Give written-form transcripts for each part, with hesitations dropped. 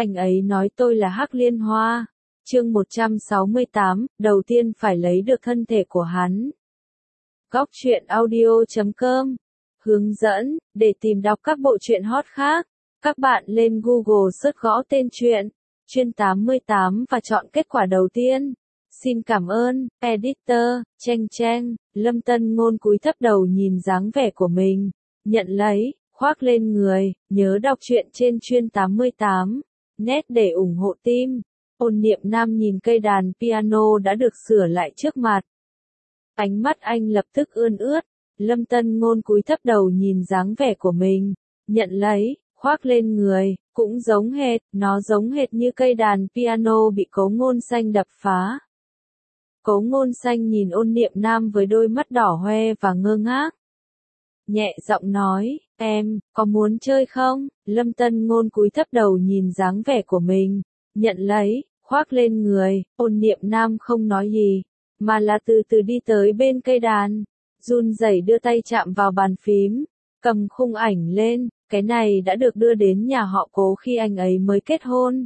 Anh ấy nói tôi là Hắc Liên Hoa. Chương 168, đầu tiên phải lấy được thân thể của hắn. Góc truyện audio.com hướng dẫn, để tìm đọc các bộ truyện hot khác, các bạn lên Google search gõ tên truyện, Chuyên 88 và chọn kết quả đầu tiên. Xin cảm ơn, editor, Cheng Cheng. Lâm Tân Ngôn cúi thấp đầu nhìn dáng vẻ của mình, nhận lấy, khoác lên người, nhớ đọc truyện trên Chuyên 88, net để ủng hộ team. Ôn Niệm Nam nhìn cây đàn piano đã được sửa lại trước mặt. Ánh mắt anh lập tức ươn ướt. Lâm Tân Ngôn cúi thấp đầu nhìn dáng vẻ của mình, nhận lấy, khoác lên người, cũng giống hệt, nó giống hệt như cây đàn piano bị Cố Ngôn Xanh đập phá. Cố Ngôn Xanh nhìn Ôn Niệm Nam với đôi mắt đỏ hoe và ngơ ngác. Nhẹ giọng nói, em, có muốn chơi không? Lâm Tân Ngôn cúi thấp đầu nhìn dáng vẻ của mình, nhận lấy, khoác lên người. Ôn Niệm Nam không nói gì, mà là từ từ đi tới bên cây đàn, run rẩy đưa tay chạm vào bàn phím, cầm khung ảnh lên. Cái này đã được đưa đến nhà họ Cố khi anh ấy mới kết hôn.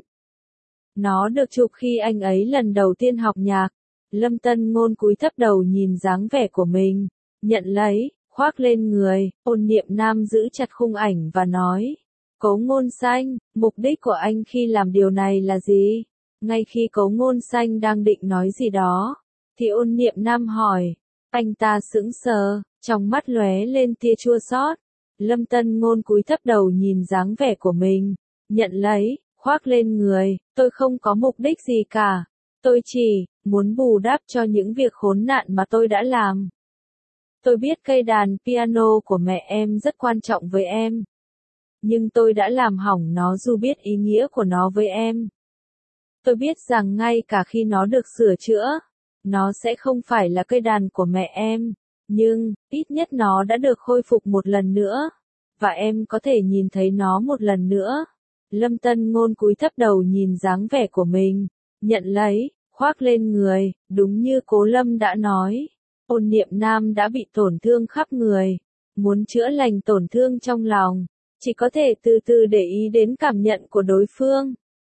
Nó được chụp khi anh ấy lần đầu tiên học nhạc. Lâm Tân Ngôn cúi thấp đầu nhìn dáng vẻ của mình, nhận lấy, khoác lên người. Ôn Niệm Nam giữ chặt khung ảnh và nói, Cố Ngôn Xanh, mục đích của anh khi làm điều này là gì? Ngay khi Cố Ngôn Xanh đang định nói gì đó, thì Ôn Niệm Nam hỏi. Anh ta sững sờ, trong mắt lóe lên tia chua xót. Lâm Tân Ngôn cúi thấp đầu nhìn dáng vẻ của mình, nhận lấy, khoác lên người. Tôi không có mục đích gì cả. Tôi chỉ muốn bù đắp cho những việc khốn nạn mà tôi đã làm. Tôi biết cây đàn piano của mẹ em rất quan trọng với em. Nhưng tôi đã làm hỏng nó dù biết ý nghĩa của nó với em. Tôi biết rằng ngay cả khi nó được sửa chữa, nó sẽ không phải là cây đàn của mẹ em. Nhưng, ít nhất nó đã được khôi phục một lần nữa. Và em có thể nhìn thấy nó một lần nữa. Lâm Tân Ngôn cúi thấp đầu nhìn dáng vẻ của mình, nhận lấy, khoác lên người. Đúng như Cố Lâm đã nói, Ôn Niệm Nam đã bị tổn thương khắp người. Muốn chữa lành tổn thương trong lòng, chỉ có thể từ từ để ý đến cảm nhận của đối phương.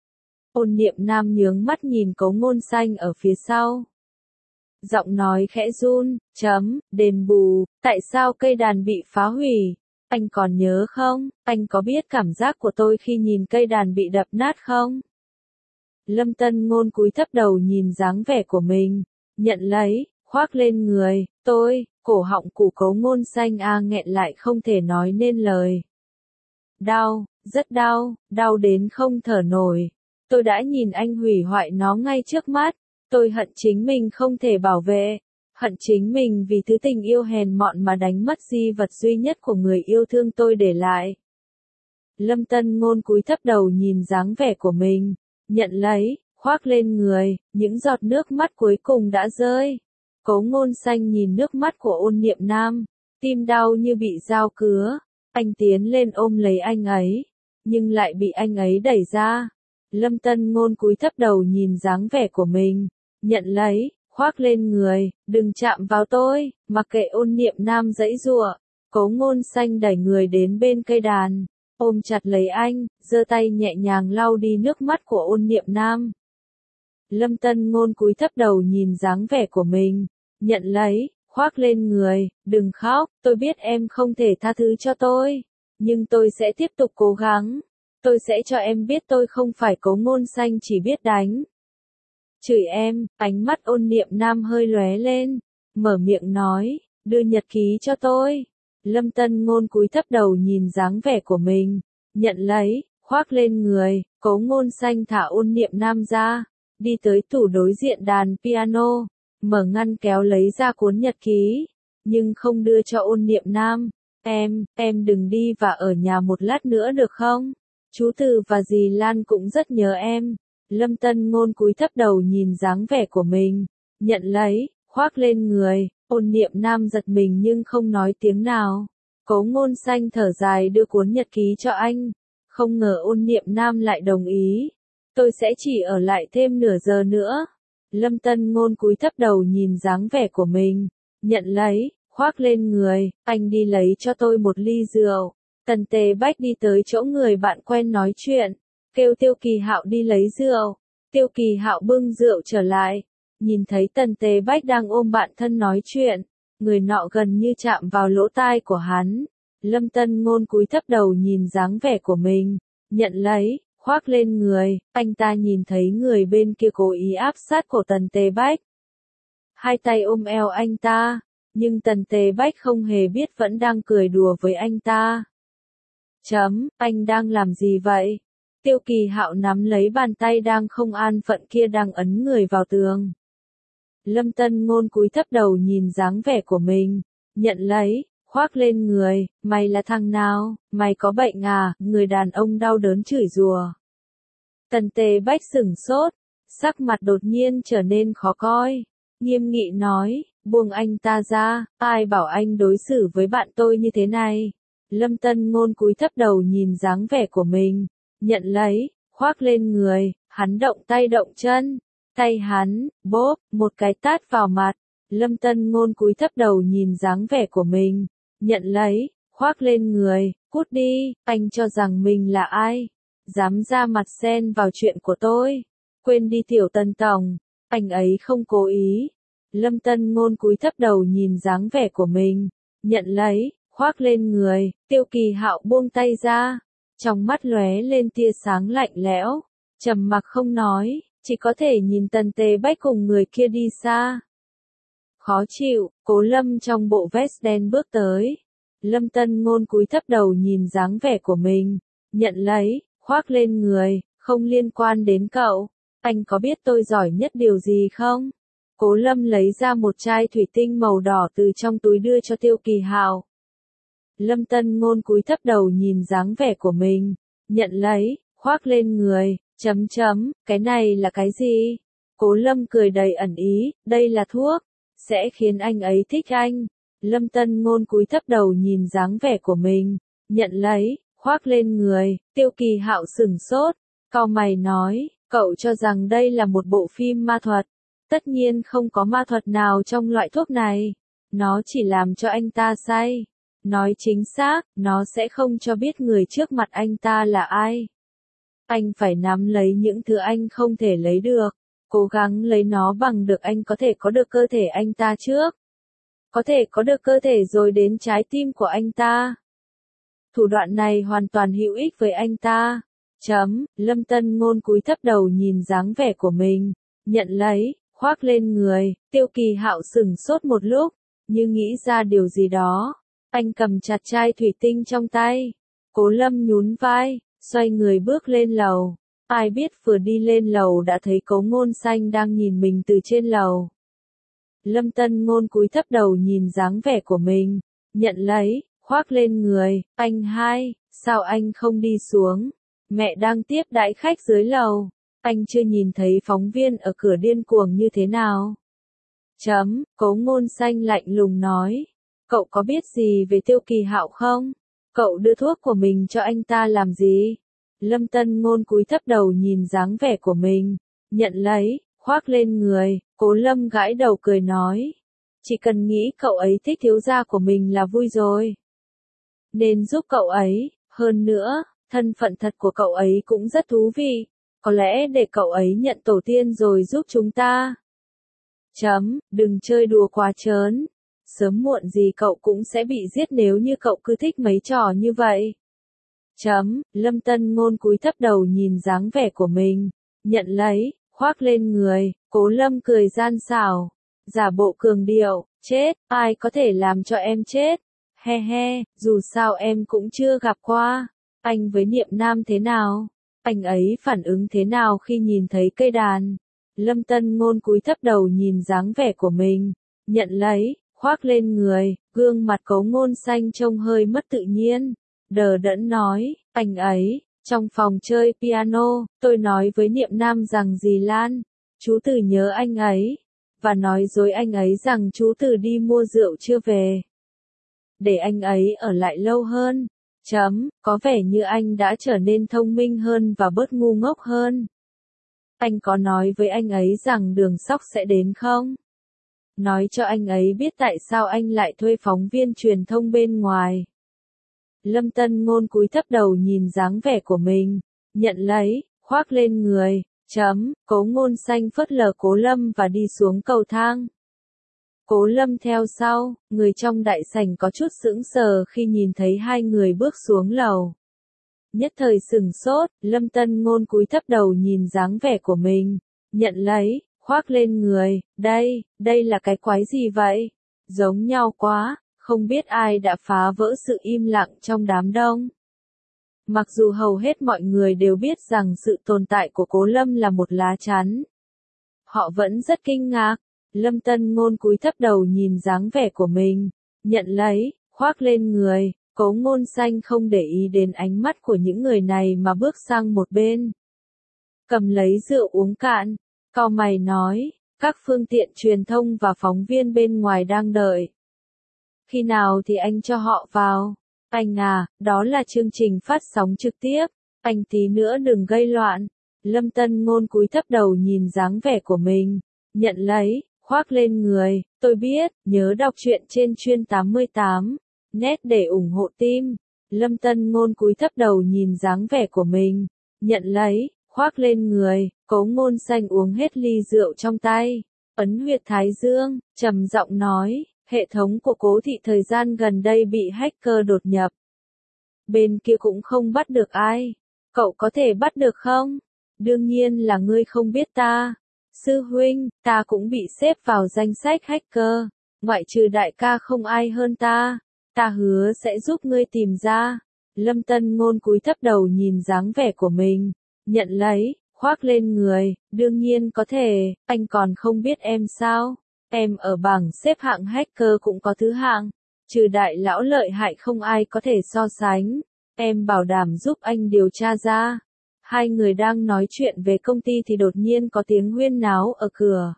Ôn Niệm Nam nhướng mắt nhìn Cố Ngôn Xanh ở phía sau. Giọng nói khẽ run, đền bù, tại sao cây đàn bị phá hủy? Anh còn nhớ không? Anh có biết cảm giác của tôi khi nhìn cây đàn bị đập nát không? Lâm Tân Ngôn cúi thấp đầu nhìn dáng vẻ của mình, nhận lấy, khoác lên người. Cổ họng của Cố Ngôn Xanh nghẹn lại không thể nói nên lời. Đau, rất đau, đau đến không thở nổi. Tôi đã nhìn anh hủy hoại nó ngay trước mắt. Tôi hận chính mình không thể bảo vệ, hận chính mình vì thứ tình yêu hèn mọn mà đánh mất di vật duy nhất của người yêu thương tôi để lại. Lâm Tân Ngôn cúi thấp đầu nhìn dáng vẻ của mình, nhận lấy, khoác lên người. Những giọt nước mắt cuối cùng đã rơi. Cố Ngôn Xanh nhìn nước mắt của Ôn Niệm Nam, tim đau như bị dao cứa. Anh tiến lên ôm lấy anh ấy, nhưng lại bị anh ấy đẩy ra. Lâm Tân Ngôn cúi thấp đầu nhìn dáng vẻ của mình, nhận lấy, khoác lên người. Đừng chạm vào tôi. Mặc kệ Ôn Niệm Nam giãy giụa, Cố Ngôn Xanh đẩy người đến bên cây đàn, ôm chặt lấy anh, giơ tay nhẹ nhàng lau đi nước mắt của Ôn Niệm Nam. Lâm Tân Ngôn cúi thấp đầu nhìn dáng vẻ của mình, nhận lấy, khoác lên người. Đừng khóc, tôi biết em không thể tha thứ cho tôi, nhưng tôi sẽ tiếp tục cố gắng. Tôi sẽ cho em biết tôi không phải Cố Ngôn Xanh chỉ biết đánh, chửi em. Ánh mắt Ôn Niệm Nam hơi lóe lên, mở miệng nói, đưa nhật ký cho tôi. Lâm Tân Ngôn cúi thấp đầu nhìn dáng vẻ của mình, nhận lấy, khoác lên người. Cố Ngôn Xanh thả Ôn Niệm Nam ra, đi tới tủ đối diện đàn piano, mở ngăn kéo lấy ra cuốn nhật ký, nhưng không đưa cho Ôn Niệm Nam. Em đừng đi và ở nhà một lát nữa được không? Chú Từ và dì Lan cũng rất nhớ em. Lâm Tân Ngôn cúi thấp đầu nhìn dáng vẻ của mình, nhận lấy, khoác lên người. Ôn Niệm Nam giật mình nhưng không nói tiếng nào. Cố Ngôn Xanh thở dài đưa cuốn nhật ký cho anh. Không ngờ Ôn Niệm Nam lại đồng ý. Tôi sẽ chỉ ở lại thêm nửa giờ nữa. Lâm Tân Ngôn cúi thấp đầu nhìn dáng vẻ của mình, nhận lấy, khoác lên người. Anh đi lấy cho tôi một ly rượu. Tần Tề Bách đi tới chỗ người bạn quen nói chuyện. kêu Tiêu Kỳ Hạo đi lấy rượu. Tiêu Kỳ Hạo bưng rượu trở lại, nhìn thấy Tần Tề Bách đang ôm bạn thân nói chuyện, người nọ gần như chạm vào lỗ tai của hắn. Lâm Tân Ngôn cúi thấp đầu nhìn dáng vẻ của mình, nhận lấy, khoác lên người, anh ta nhìn thấy người bên kia cố ý áp sát cổ Tần Tề Bách. Hai tay ôm eo anh ta, nhưng Tần Tề Bách không hề biết vẫn đang cười đùa với anh ta. Anh đang làm gì vậy? Tiêu Kỳ Hạo nắm lấy bàn tay đang không an phận kia đang ấn người vào tường. Lâm Tân Ngôn cúi thấp đầu nhìn dáng vẻ của mình, nhận lấy, khoác lên người, mày là thằng nào, mày có bệnh à, người đàn ông đau đớn chửi rủa. Tần Tề Bách sửng sốt, sắc mặt đột nhiên trở nên khó coi, nghiêm nghị nói, buông anh ta ra, ai bảo anh đối xử với bạn tôi như thế này. Lâm Tân Ngôn cúi thấp đầu nhìn dáng vẻ của mình, nhận lấy, khoác lên người, hắn động tay động chân, tay hắn, bóp, một cái tát vào mặt. Lâm Tân Ngôn cúi thấp đầu nhìn dáng vẻ của mình, nhận lấy, khoác lên người, cút đi, anh cho rằng mình là ai? Dám ra mặt xen vào chuyện của tôi? Quên đi tiểu Tần tổng, anh ấy không cố ý. Lâm Tân Ngôn cúi thấp đầu nhìn dáng vẻ của mình, nhận lấy, khoác lên người, Tiêu Kỳ Hạo buông tay ra, trong mắt lóe lên tia sáng lạnh lẽo, trầm mặc không nói, chỉ có thể nhìn Tần Tề Bách cùng người kia đi xa. Khó chịu, Cố Lâm trong bộ vest đen bước tới. Lâm Tân Ngôn cúi thấp đầu nhìn dáng vẻ của mình, nhận lấy, khoác lên người, không liên quan đến cậu. Anh có biết tôi giỏi nhất điều gì không? Cố Lâm lấy ra một chai thủy tinh màu đỏ từ trong túi đưa cho Tiêu Kỳ Hạo. Lâm Tân Ngôn cúi thấp đầu nhìn dáng vẻ của mình, nhận lấy, khoác lên người, cái này là cái gì? Cố Lâm cười đầy ẩn ý, đây là thuốc, sẽ khiến anh ấy thích anh. Lâm Tân Ngôn cúi thấp đầu nhìn dáng vẻ của mình, nhận lấy, khoác lên người, Tiêu Kỳ Hạo sửng sốt, cau mày nói, cậu cho rằng đây là một bộ phim ma thuật. Tất nhiên không có ma thuật nào trong loại thuốc này, nó chỉ làm cho anh ta say. Nói chính xác, nó sẽ không cho biết người trước mặt anh ta là ai. Anh phải nắm lấy những thứ anh không thể lấy được, cố gắng lấy nó bằng được anh có thể có được cơ thể anh ta trước. Có thể có được cơ thể rồi đến trái tim của anh ta. Thủ đoạn này hoàn toàn hữu ích với anh ta. Lâm Tân Ngôn cúi thấp đầu nhìn dáng vẻ của mình, nhận lấy, khoác lên người, Tiêu Kỳ Hạo sửng sốt một lúc, như nghĩ ra điều gì đó. Anh cầm chặt chai thủy tinh trong tay. Cố Lâm nhún vai, xoay người bước lên lầu. Ai biết vừa đi lên lầu đã thấy Cố Ngôn Xanh đang nhìn mình từ trên lầu. Lâm Tân Ngôn cúi thấp đầu nhìn dáng vẻ của mình, nhận lấy, khoác lên người, anh hai, sao anh không đi xuống? Mẹ đang tiếp đãi khách dưới lầu, anh chưa nhìn thấy phóng viên ở cửa điên cuồng như thế nào? Cố Ngôn Xanh lạnh lùng nói, cậu có biết gì về Tiêu Kỳ Hạo không? Cậu đưa thuốc của mình cho anh ta làm gì? Lâm Tân Ngôn cúi thấp đầu nhìn dáng vẻ của mình, nhận lấy, khoác lên người, Cố Lâm gãi đầu cười nói, chỉ cần nghĩ cậu ấy thích thiếu gia của mình là vui rồi. Nên giúp cậu ấy, hơn nữa, thân phận thật của cậu ấy cũng rất thú vị, có lẽ để cậu ấy nhận tổ tiên rồi giúp chúng ta. Đừng chơi đùa quá trớn, sớm muộn gì cậu cũng sẽ bị giết nếu như cậu cứ thích mấy trò như vậy. Lâm Tân Ngôn cúi thấp đầu nhìn dáng vẻ của mình, nhận lấy, khoác lên người, Cố Lâm cười gian xảo, giả bộ cường điệu, chết, ai có thể làm cho em chết? He he, dù sao em cũng chưa gặp qua. Anh với Niệm Nam thế nào? Anh ấy phản ứng thế nào khi nhìn thấy cây đàn? Lâm Tân Ngôn cúi thấp đầu nhìn dáng vẻ của mình, nhận lấy, khoác lên người, gương mặt Cố Ngôn Xanh trông hơi mất tự nhiên, đờ đẫn nói, anh ấy, trong phòng chơi piano, tôi nói với Niệm Nam rằng dì Lan, chú Từ nhớ anh ấy, và nói dối anh ấy rằng chú Từ đi mua rượu chưa về. Để anh ấy ở lại lâu hơn. Có vẻ như anh đã trở nên thông minh hơn và bớt ngu ngốc hơn. Anh có nói với anh ấy rằng Đường Sóc sẽ đến không? Nói cho anh ấy biết tại sao anh lại thuê phóng viên truyền thông bên ngoài. Lâm Tân Ngôn cúi thấp đầu nhìn dáng vẻ của mình, nhận lấy, khoác lên người, Cố Ngôn Xanh phớt lờ Cố Lâm và đi xuống cầu thang. Cố Lâm theo sau, người trong đại sảnh có chút sững sờ khi nhìn thấy hai người bước xuống lầu. Nhất thời sửng sốt, Lâm Tân Ngôn cúi thấp đầu nhìn dáng vẻ của mình, nhận lấy, khoác lên người, đây là cái quái gì vậy? Giống nhau quá, không biết ai đã phá vỡ sự im lặng trong đám đông. Mặc dù hầu hết mọi người đều biết rằng sự tồn tại của Cố Lâm là một lá chắn, họ vẫn rất kinh ngạc. Lâm Tân Ngôn cúi thấp đầu nhìn dáng vẻ của mình, nhận lấy, khoác lên người, Cố Ngôn Xanh không để ý đến ánh mắt của những người này mà bước sang một bên. Cầm lấy rượu uống cạn, cau mày nói, các phương tiện truyền thông và phóng viên bên ngoài đang đợi. Khi nào thì anh cho họ vào? Anh à, đó là chương trình phát sóng trực tiếp, anh tí nữa đừng gây loạn. Lâm Tân Ngôn cúi thấp đầu nhìn dáng vẻ của mình, nhận lấy, khoác lên người, tôi biết, nhớ đọc truyện trên Chuyên 88, net để ủng hộ team. Lâm Tân Ngôn cúi thấp đầu nhìn dáng vẻ của mình, nhận lấy, khoác lên người, Cố Ngôn Xanh uống hết ly rượu trong tay, ấn huyệt thái dương, trầm giọng nói, hệ thống của Cố thị thời gian gần đây bị hacker đột nhập. Bên kia cũng không bắt được ai, cậu có thể bắt được không? Đương nhiên là ngươi không biết ta. Sư huynh, ta cũng bị xếp vào danh sách hacker, ngoại trừ đại ca không ai hơn ta hứa sẽ giúp ngươi tìm ra. Lâm Tân Ngôn cúi thấp đầu nhìn dáng vẻ của mình, nhận lấy, khoác lên người, đương nhiên có thể, anh còn không biết em sao? Em ở bảng xếp hạng hacker cũng có thứ hạng, trừ đại lão lợi hại không ai có thể so sánh, em bảo đảm giúp anh điều tra ra. Hai người đang nói chuyện về công ty thì đột nhiên có tiếng huyên náo ở cửa.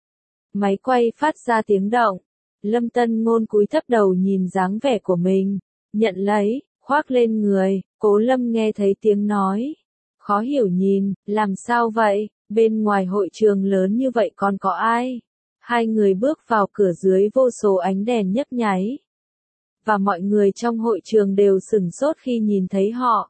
Máy quay phát ra tiếng động. Lâm Tân Ngôn cúi thấp đầu nhìn dáng vẻ của mình, nhận lấy, khoác lên người, Cố Lâm nghe thấy tiếng nói. Khó hiểu nhìn, làm sao vậy, bên ngoài hội trường lớn như vậy còn có ai? Hai người bước vào cửa dưới vô số ánh đèn nhấp nháy. Và mọi người trong hội trường đều sửng sốt khi nhìn thấy họ.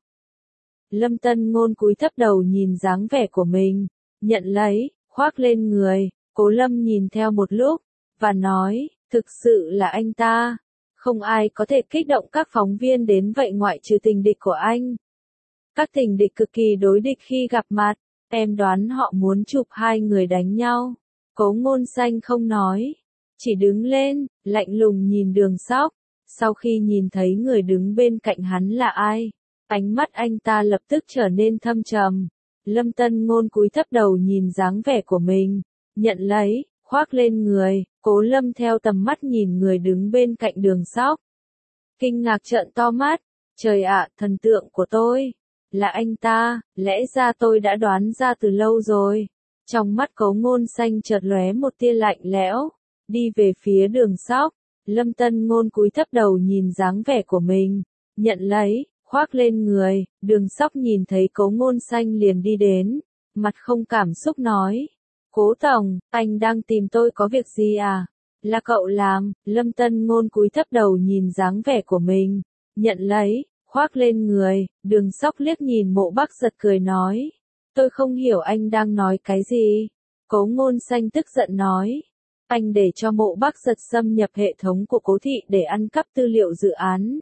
Lâm Tân Ngôn cúi thấp đầu nhìn dáng vẻ của mình, nhận lấy, khoác lên người, Cố Lâm nhìn theo một lúc, và nói, thực sự là anh ta. Không ai có thể kích động các phóng viên đến vậy ngoại trừ tình địch của anh. Các tình địch cực kỳ đối địch khi gặp mặt, em đoán họ muốn chụp hai người đánh nhau. Cố Ngôn Xanh không nói, chỉ đứng lên, lạnh lùng nhìn Đường Sóc. Sau khi nhìn thấy người đứng bên cạnh hắn là ai, ánh mắt anh ta lập tức trở nên thâm trầm. Lâm Tân Ngôn cúi thấp đầu nhìn dáng vẻ của mình, nhận lấy, khoác lên người, Cố Lâm theo tầm mắt nhìn người đứng bên cạnh Đường Sóc. Kinh ngạc trợn to mắt, trời ạ, thần tượng của tôi, là anh ta, lẽ ra tôi đã đoán ra từ lâu rồi. Trong mắt Cố Ngôn Xanh chợt lóe một tia lạnh lẽo, đi về phía Đường Sóc. Lâm Tân Ngôn cúi thấp đầu nhìn dáng vẻ của mình, nhận lấy, khoác lên người, Đường Sóc nhìn thấy Cố Ngôn Xanh liền đi đến, mặt không cảm xúc nói, Cố tổng, anh đang tìm tôi có việc gì à? Là cậu làm? Lâm Tân Ngôn cúi thấp đầu nhìn dáng vẻ của mình, nhận lấy, khoác lên người, Đường Sóc liếc nhìn Mộ Bắc Giật cười nói, tôi không hiểu anh đang nói cái gì. Cố Ngôn Xanh tức giận nói, anh để cho Mộ Bắc Giật xâm nhập hệ thống của Cố thị để ăn cắp tư liệu dự án.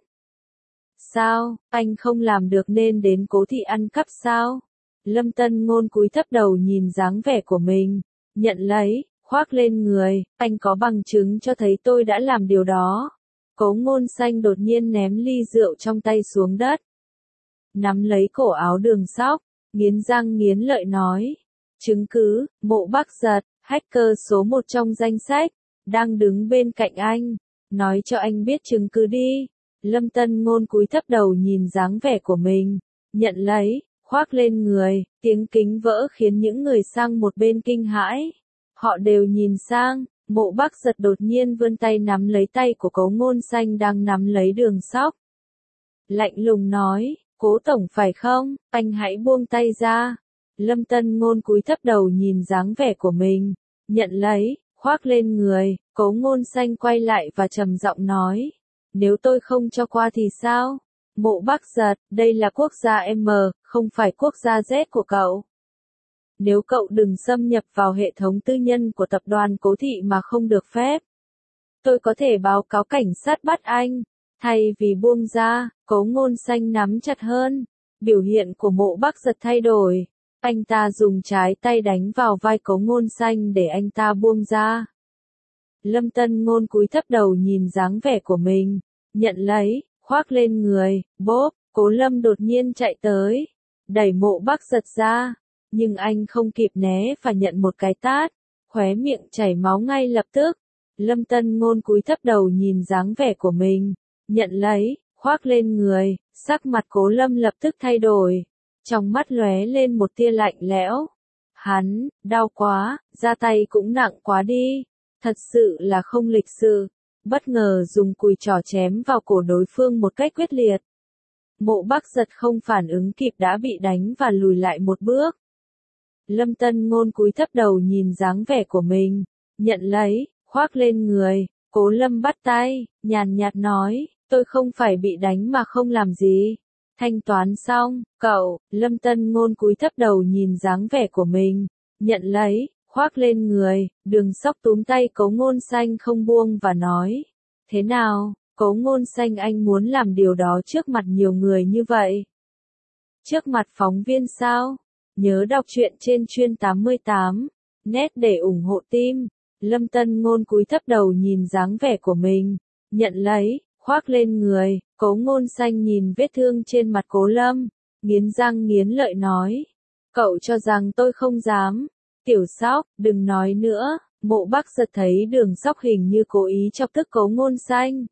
Sao, anh không làm được nên đến Cố thị ăn cắp sao? Lâm Tân Ngôn cúi thấp đầu nhìn dáng vẻ của mình, nhận lấy, khoác lên người, anh có bằng chứng cho thấy tôi đã làm điều đó. Cố Ngôn Xanh đột nhiên ném ly rượu trong tay xuống đất, nắm lấy cổ áo Đường Sóc, nghiến răng nghiến lợi nói, chứng cứ, Mộ Bắc Giật, hacker số 1 trong danh sách, đang đứng bên cạnh anh, nói cho anh biết chứng cứ đi. Lâm Tân Ngôn cúi thấp đầu nhìn dáng vẻ của mình, nhận lấy, khoác lên người, tiếng kính vỡ khiến những người sang một bên kinh hãi. Họ đều nhìn sang, Mộ Bắc Giật đột nhiên vươn tay nắm lấy tay của Cố Ngôn Xanh đang nắm lấy Đường Sóc. Lạnh lùng nói, Cố tổng phải không, anh hãy buông tay ra. Lâm Tân Ngôn cúi thấp đầu nhìn dáng vẻ của mình, nhận lấy, khoác lên người, Cố Ngôn Xanh quay lại và trầm giọng nói, nếu tôi không cho qua thì sao? Mộ Bắc Giật, đây là quốc gia M, không phải quốc gia Z của cậu. Nếu cậu đừng xâm nhập vào hệ thống tư nhân của tập đoàn Cố Thị mà không được phép. Tôi có thể báo cáo cảnh sát bắt anh. Thay vì buông ra, Cố Ngôn Xanh nắm chặt hơn. Biểu hiện của Mộ Bắc Giật thay đổi. Anh ta dùng trái tay đánh vào vai Cố Ngôn Xanh để anh ta buông ra. Lâm Tân Ngôn cúi thấp đầu nhìn dáng vẻ của mình. Nhận lấy, khoác lên người, bốp, Cố Lâm đột nhiên chạy tới. Đẩy Mộ Bắc Giật ra. Nhưng anh không kịp né và nhận một cái tát. Khóe miệng chảy máu ngay lập tức. Lâm Tân Ngôn cúi thấp đầu nhìn dáng vẻ của mình. Nhận lấy, khoác lên người, sắc mặt Cố Lâm lập tức thay đổi. Trong mắt lóe lên một tia lạnh lẽo. Hắn, đau quá, ra tay cũng nặng quá đi. Thật sự là không lịch sự. Bất ngờ dùng cùi trỏ chém vào cổ đối phương một cách quyết liệt. Mộ Bắc Giật không phản ứng kịp đã bị đánh và lùi lại một bước. Lâm Tân Ngôn cúi thấp đầu nhìn dáng vẻ của mình. Nhận lấy, khoác lên người. Cố Lâm bắt tay, nhàn nhạt nói, tôi không phải bị đánh mà không làm gì. Thanh toán xong, cậu, Lâm Tân Ngôn cúi thấp đầu nhìn dáng vẻ của mình. Nhận lấy, khoác lên người, Đường Sóc túm tay Cố Ngôn Xanh không buông và nói. Thế nào, Cố Ngôn Xanh anh muốn làm điều đó trước mặt nhiều người như vậy? Trước mặt phóng viên sao? Nhớ đọc truyện trên Chuyên 88. Net để ủng hộ team. Lâm Tân Ngôn cúi thấp đầu nhìn dáng vẻ của mình. Nhận lấy, khoác lên người, Cố Ngôn Xanh nhìn vết thương trên mặt Cố Lâm. Nghiến răng nghiến lợi nói. Cậu cho rằng tôi không dám. Tiểu Sóc, đừng nói nữa. Mộ Bắc Giật thấy Đường Sóc hình như cố ý chọc tức Cố Ngôn Xanh.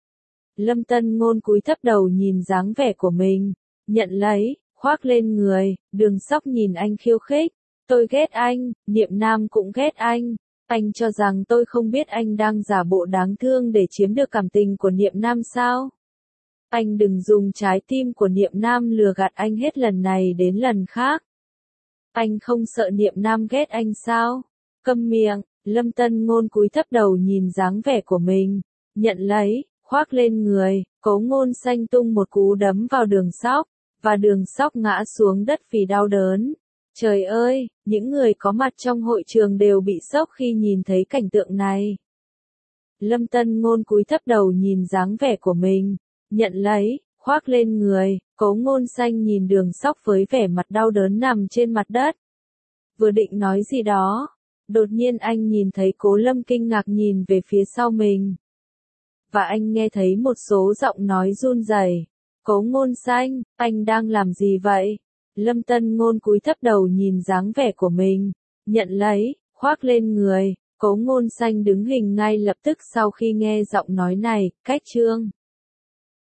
Lâm Tân Ngôn cúi thấp đầu nhìn dáng vẻ của mình. Nhận lấy, khoác lên người, Đường Sóc nhìn anh khiêu khích. Tôi ghét anh, Niệm Nam cũng ghét anh. Anh cho rằng tôi không biết anh đang giả bộ đáng thương để chiếm được cảm tình của Niệm Nam sao? Anh đừng dùng trái tim của Niệm Nam lừa gạt anh hết lần này đến lần khác. Anh không sợ Niệm Nam ghét anh sao? Câm miệng, Lâm Tân Ngôn cúi thấp đầu nhìn dáng vẻ của mình. Nhận lấy, khoác lên người, Cố Ngôn Xanh tung một cú đấm vào Đường Sóc, và Đường Sóc ngã xuống đất vì đau đớn. Trời ơi, những người có mặt trong hội trường đều bị sốc khi nhìn thấy cảnh tượng này. Lâm Tân Ngôn cúi thấp đầu nhìn dáng vẻ của mình. Nhận lấy, khoác lên người, Cố Ngôn Xanh nhìn Đường Sóc với vẻ mặt đau đớn nằm trên mặt đất. Vừa định nói gì đó, đột nhiên anh nhìn thấy Cố Lâm kinh ngạc nhìn về phía sau mình. Và anh nghe thấy một số giọng nói run rẩy. Cố Ngôn Xanh, anh đang làm gì vậy? Lâm Tân Ngôn cúi thấp đầu nhìn dáng vẻ của mình. Nhận lấy, khoác lên người, Cố Ngôn Xanh đứng hình ngay lập tức sau khi nghe giọng nói này, cách chương.